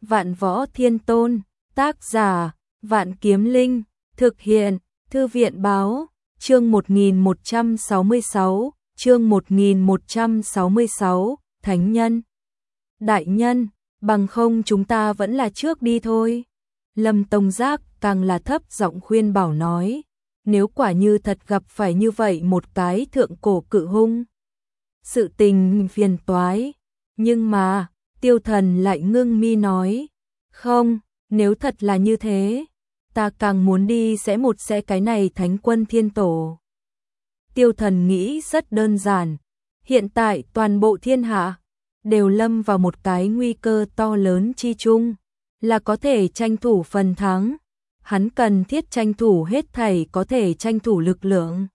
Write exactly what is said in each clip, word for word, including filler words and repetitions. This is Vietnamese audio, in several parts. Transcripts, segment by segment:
Vạn Võ Thiên Tôn, tác giả, Vạn Kiếm Linh, thực hiện, Thư viện báo, chương một nghìn một trăm sáu mươi sáu, chương một nghìn một trăm sáu mươi sáu, Thánh Nhân. Đại nhân, bằng không chúng ta vẫn là trước đi thôi. Lâm Tông Giác càng là thấp giọng khuyên bảo nói, nếu quả như thật gặp phải như vậy một cái thượng cổ cự hung. Sự tình phiền toái, nhưng mà, Tiêu Thần lại ngưng mi nói, không, nếu thật là như thế, ta càng muốn đi sẽ một sẽ cái này Thánh Quân Thiên Tổ. Tiêu Thần nghĩ rất đơn giản, hiện tại toàn bộ thiên hạ đều lâm vào một cái nguy cơ to lớn chi chung, là có thể tranh thủ phần thắng, hắn cần thiết tranh thủ hết thảy có thể tranh thủ lực lượng.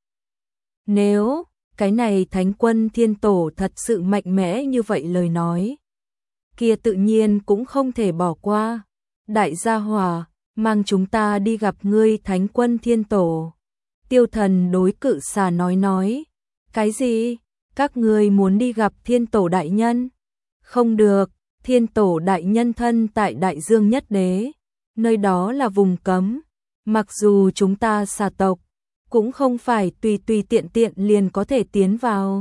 Nếu cái này Thánh Quân Thiên Tổ thật sự mạnh mẽ như vậy lời nói, kia tự nhiên cũng không thể bỏ qua. Đại gia hỏa, mang chúng ta đi gặp ngươi Thánh Quân Thiên Tổ. Tiêu Thần đối Cự Xà nói nói, cái gì? Các ngươi muốn đi gặp Thiên Tổ đại nhân? Không được, Thiên Tổ đại nhân thân tại Đại Dương Nhất Đế, nơi đó là vùng cấm, mặc dù chúng ta xà tộc cũng không phải tùy tùy tiện tiện liền có thể tiến vào.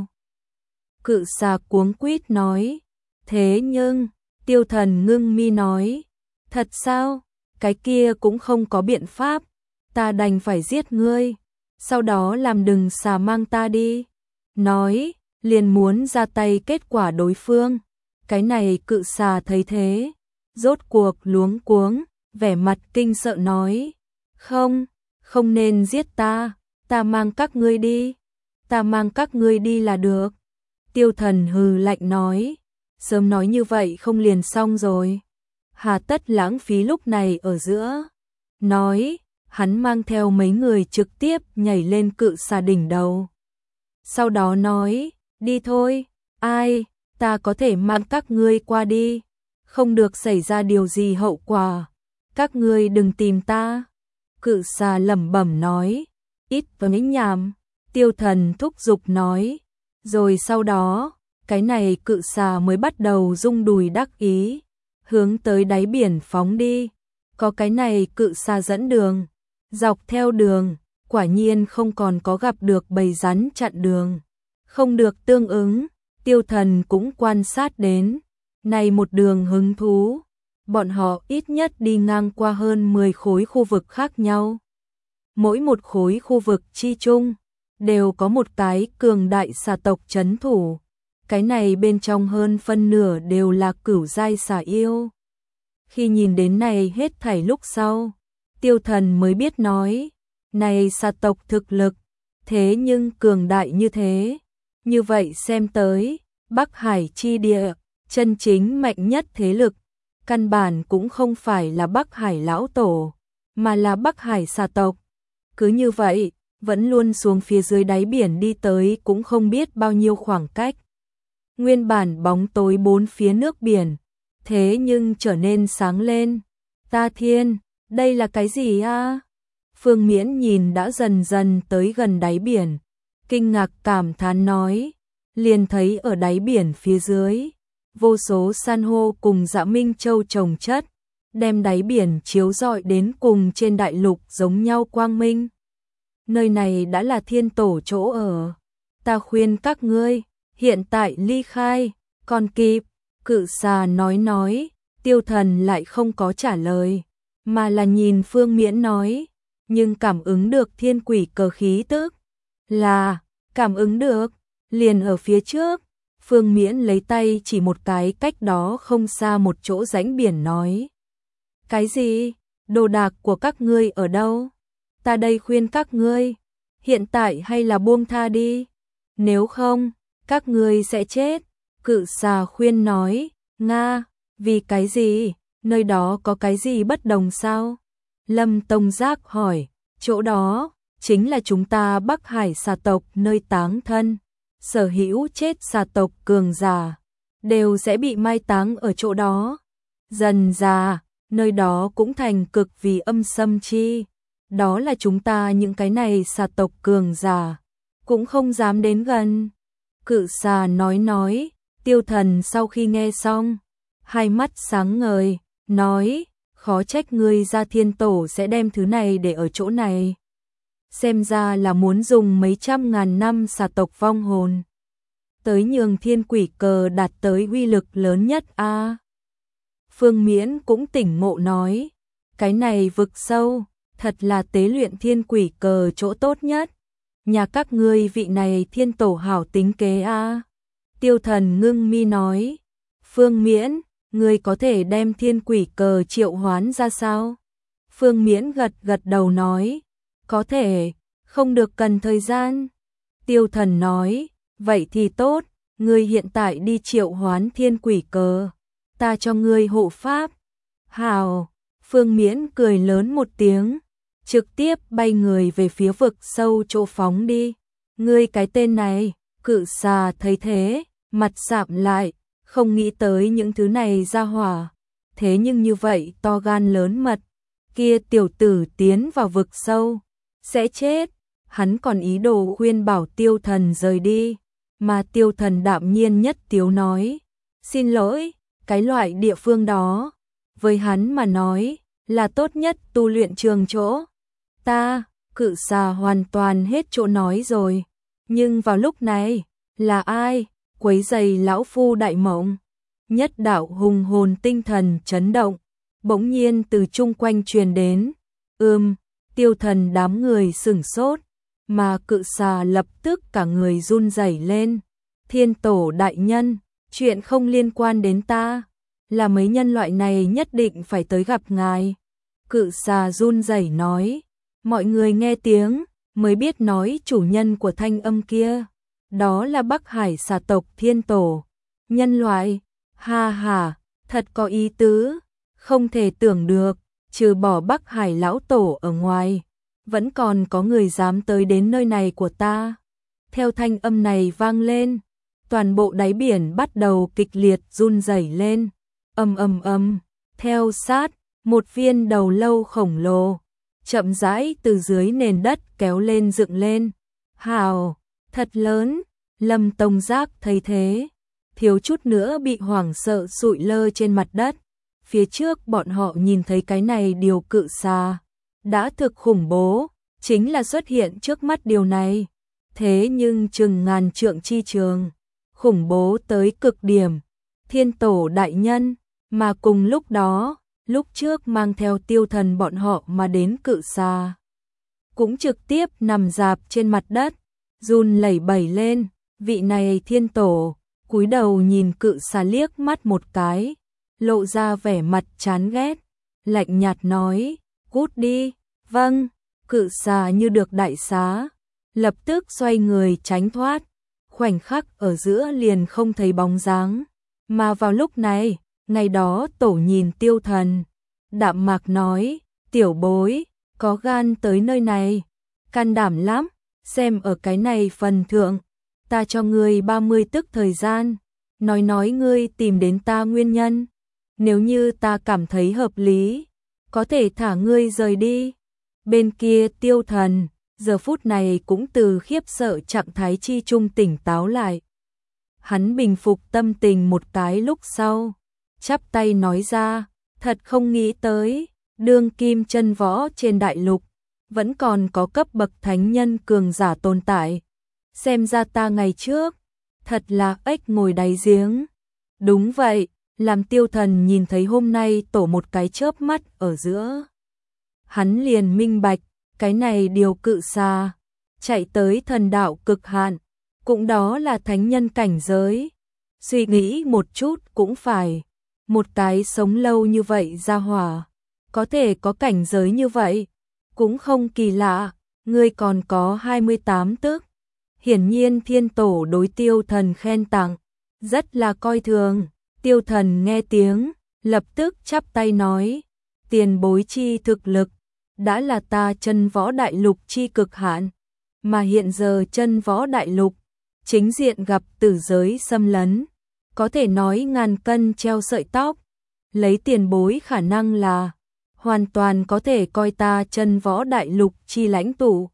Cự Xà cuống quýt nói, thế nhưng, Tiêu Thần ngưng mi nói, thật sao? Cái kia cũng không có biện pháp, ta đành phải giết ngươi, sau đó làm đừng xà mang ta đi. Nói, liền muốn ra tay kết quả đối phương. Cái này Cự Xà thấy thế, rốt cuộc luống cuống, vẻ mặt kinh sợ nói, không, không nên giết ta, ta mang các ngươi đi, ta mang các ngươi đi là được. Tiêu Thần hừ lạnh nói, sớm nói như vậy không liền xong rồi, hà tất lãng phí lúc này ở giữa. Nói, hắn mang theo mấy người trực tiếp nhảy lên Cự Xà đỉnh đầu. Sau đó nói, đi thôi, ai, ta có thể mang các ngươi qua đi, không được xảy ra điều gì hậu quả, các ngươi đừng tìm ta. Cự Xà lẩm bẩm nói, ít với nhảm. Tiêu Thần thúc giục nói, rồi sau đó, cái này Cự Xà mới bắt đầu rung đùi đắc ý, hướng tới đáy biển phóng đi. Có cái này Cự Xà dẫn đường, dọc theo đường, quả nhiên không còn có gặp được bầy rắn chặn đường, không được tương ứng. Tiêu Thần cũng quan sát đến, này một đường hứng thú, bọn họ ít nhất đi ngang qua hơn mười khối khu vực khác nhau. Mỗi một khối khu vực chi chung, đều có một cái cường đại xà tộc trấn thủ, cái này bên trong hơn phân nửa đều là cửu giai xà yêu. Khi nhìn đến này hết thảy lúc sau, Tiêu Thần mới biết nói, này xà tộc thực lực, thế nhưng cường đại như thế. Như vậy xem tới, Bắc Hải chi địa, chân chính mạnh nhất thế lực, căn bản cũng không phải là Bắc Hải lão tổ, mà là Bắc Hải xà tộc. Cứ như vậy, vẫn luôn xuống phía dưới đáy biển đi tới cũng không biết bao nhiêu khoảng cách. Nguyên bản bóng tối bốn phía nước biển, thế nhưng trở nên sáng lên. Ta thiên, đây là cái gì a? Phương Miễn nhìn đã dần dần tới gần đáy biển, kinh ngạc cảm thán nói, liền thấy ở đáy biển phía dưới, vô số san hô cùng Dạ Minh Châu chồng chất, đem đáy biển chiếu rọi đến cùng trên đại lục giống nhau quang minh. Nơi này đã là Thiên Tổ chỗ ở, ta khuyên các ngươi, hiện tại ly khai, còn kịp. Cự Xà nói nói, Tiêu Thần lại không có trả lời, mà là nhìn Phương Miễn nói, nhưng cảm ứng được thiên quỷ cờ khí tức, là, cảm ứng được, liền ở phía trước. Phương Miễn lấy tay chỉ một cái cách đó không xa một chỗ rãnh biển nói, cái gì, đồ đạc của các ngươi ở đâu? Ta đây khuyên các ngươi, hiện tại hay là buông tha đi, nếu không, các ngươi sẽ chết. Cự Xà khuyên nói, Nga, vì cái gì, nơi đó có cái gì bất đồng sao? Lâm Tông Giác hỏi, chỗ đó, chính là chúng ta Bắc Hải xà tộc nơi táng thân, sở hữu chết xà tộc cường giả, đều sẽ bị mai táng ở chỗ đó. Dần già, nơi đó cũng thành cực vì âm xâm chi, đó là chúng ta những cái này xà tộc cường giả, cũng không dám đến gần. Cự Xà nói nói, Tiêu Thần sau khi nghe xong, hai mắt sáng ngời, nói, khó trách ngươi ra thiên tổ sẽ đem thứ này để ở chỗ này. Xem ra là muốn dùng mấy trăm ngàn năm xà tộc vong hồn tới nhường thiên quỷ cờ đạt tới uy lực lớn nhất a. À, Phương Miễn cũng tỉnh ngộ nói, cái này vực sâu, thật là tế luyện thiên quỷ cờ chỗ tốt nhất. Nhà các ngươi vị này thiên tổ hảo tính kế a. À. Tiêu Thần ngưng mi nói, Phương Miễn, ngươi có thể đem thiên quỷ cờ triệu hoán ra sao? Phương Miễn gật gật đầu nói, có thể, không được cần thời gian. Tiêu Thần nói, vậy thì tốt, ngươi hiện tại đi triệu hoán thiên quỷ cờ, ta cho ngươi hộ pháp. Hào, Phương Miễn cười lớn một tiếng, trực tiếp bay người về phía vực sâu chỗ phóng đi. Ngươi cái tên này, cự xà thấy thế, mặt sạm lại, không nghĩ tới những thứ này ra hỏa. Thế nhưng như vậy to gan lớn mật, kia tiểu tử tiến vào vực sâu, sẽ chết. Hắn còn ý đồ khuyên bảo Tiêu Thần rời đi, mà Tiêu Thần đạm nhiên nhất tiếu nói, xin lỗi, cái loại địa phương đó, với hắn mà nói, là tốt nhất tu luyện trường chỗ. Ta, cự xà hoàn toàn hết chỗ nói rồi, nhưng vào lúc này, là ai, quấy rầy lão phu đại mộng? Nhất đạo hùng hồn tinh thần chấn động, bỗng nhiên từ chung quanh truyền đến, ưm, Tiêu Thần đám người sửng sốt, mà cự xà lập tức cả người run rẩy lên. Thiên tổ đại nhân, chuyện không liên quan đến ta, là mấy nhân loại này nhất định phải tới gặp ngài. Cự xà run rẩy nói, mọi người nghe tiếng, mới biết nói chủ nhân của thanh âm kia, đó là Bắc Hải xà tộc thiên tổ. Nhân loại, ha ha, thật có ý tứ, không thể tưởng được, trừ bỏ Bắc Hải lão tổ ở ngoài, vẫn còn có người dám tới đến nơi này của ta. Theo thanh âm này vang lên, toàn bộ đáy biển bắt đầu kịch liệt run rẩy lên, ầm ầm ầm, theo sát, một viên đầu lâu khổng lồ, chậm rãi từ dưới nền đất kéo lên dựng lên. Hào, thật lớn, Lâm Tông Giác thấy thế, thiếu chút nữa bị hoảng sợ sụi lơ trên mặt đất. Phía trước bọn họ nhìn thấy cái này điều cự xà, đã thực khủng bố, chính là xuất hiện trước mắt điều này. Thế nhưng chừng ngàn trượng chi trường, khủng bố tới cực điểm. Thiên tổ đại nhân, mà cùng lúc đó, lúc trước mang theo Tiêu Thần bọn họ mà đến cự xà, cũng trực tiếp nằm rạp trên mặt đất, run lẩy bẩy lên. Vị này thiên tổ, cúi đầu nhìn cự xà liếc mắt một cái, lộ ra vẻ mặt chán ghét, lạnh nhạt nói, cút đi. Vâng, cự xà như được đại xá, lập tức xoay người tránh thoát, khoảnh khắc ở giữa liền không thấy bóng dáng. Mà vào lúc này, ngày đó tổ nhìn Tiêu Thần, đạm mạc nói, tiểu bối, có gan tới nơi này, can đảm lắm, xem ở cái này phần thượng, ta cho ngươi ba mươi tức thời gian, nói nói ngươi tìm đến ta nguyên nhân, nếu như ta cảm thấy hợp lý, có thể thả ngươi rời đi. Bên kia Tiêu Thần, giờ phút này cũng từ khiếp sợ trạng thái chi trung tỉnh táo lại. Hắn bình phục tâm tình một cái lúc sau, chắp tay nói ra, thật không nghĩ tới, đương kim chân võ trên đại lục, vẫn còn có cấp bậc thánh nhân cường giả tồn tại. Xem ra ta ngày trước, thật là ếch ngồi đáy giếng. Đúng vậy, làm Tiêu Thần nhìn thấy hôm nay tổ một cái chớp mắt ở giữa. Hắn liền minh bạch, cái này điều cự xà, chạy tới thần đạo cực hạn, cũng đó là thánh nhân cảnh giới. Suy nghĩ một chút cũng phải, một cái sống lâu như vậy ra hỏa, có thể có cảnh giới như vậy, cũng không kỳ lạ. Ngươi còn có hai mươi tám tức. Hiển nhiên thiên tổ đối Tiêu Thần khen tặng, rất là coi thường. Tiêu Thần nghe tiếng, lập tức chắp tay nói, tiền bối chi thực lực, đã là ta chân võ đại lục chi cực hạn, mà hiện giờ chân võ đại lục, chính diện gặp tử giới xâm lấn, có thể nói ngàn cân treo sợi tóc, lấy tiền bối khả năng là, hoàn toàn có thể coi ta chân võ đại lục chi lãnh tụ,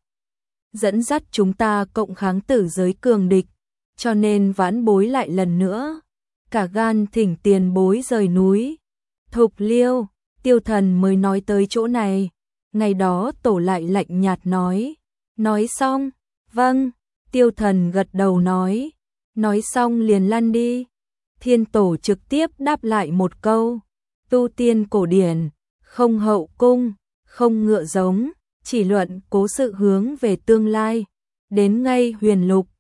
dẫn dắt chúng ta cộng kháng tử giới cường địch, cho nên vãn bối lại lần nữa, cả gan thỉnh tiền bối rời núi. Thục Liêu, Tiêu Thần mới nói tới chỗ này. Ngày đó tổ lại lạnh nhạt nói. Nói xong, vâng, Tiêu Thần gật đầu nói. Nói xong liền lăn đi. Thiên tổ trực tiếp đáp lại một câu. Tu tiên cổ điển, không hậu cung, không ngựa giống, chỉ luận cố sự hướng về tương lai. Đến ngay huyền lục,